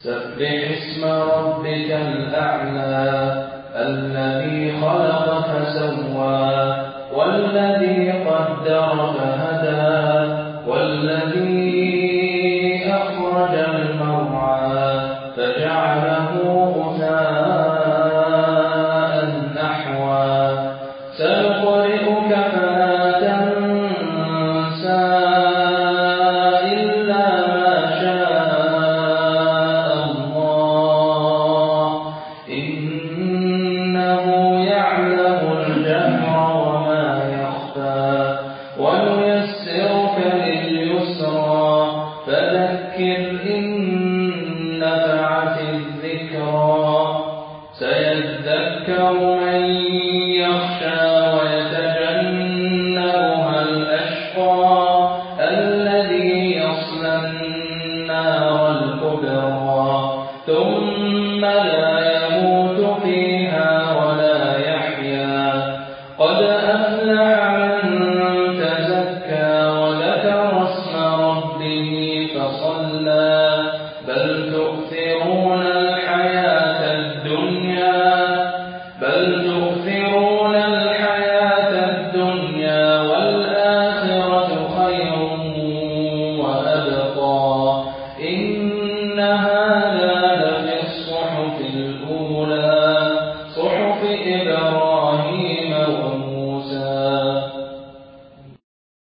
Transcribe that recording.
سبح اسم ربك الأعلى الذي خلق فسوى والذي قدر فهدى والذي أخرج المرعى فجعله غثاء نحوا سنقرئك فلا تنسى إلا ما شاء الله إنه يعلم الجهر وما يخفى ونيسرك لليسرى فذكر إن نفعت الذكرى سيذكر من يخشى ويتجنبها الأشقى الذي يصلى النار الكبرى ثم لا يموت فيها ولا يحيا قد أفلح من تزكى وذكر اسم ربه فصلى بل تؤثرون الحياة الدنيا والآخرة خير وأبقى إن هذا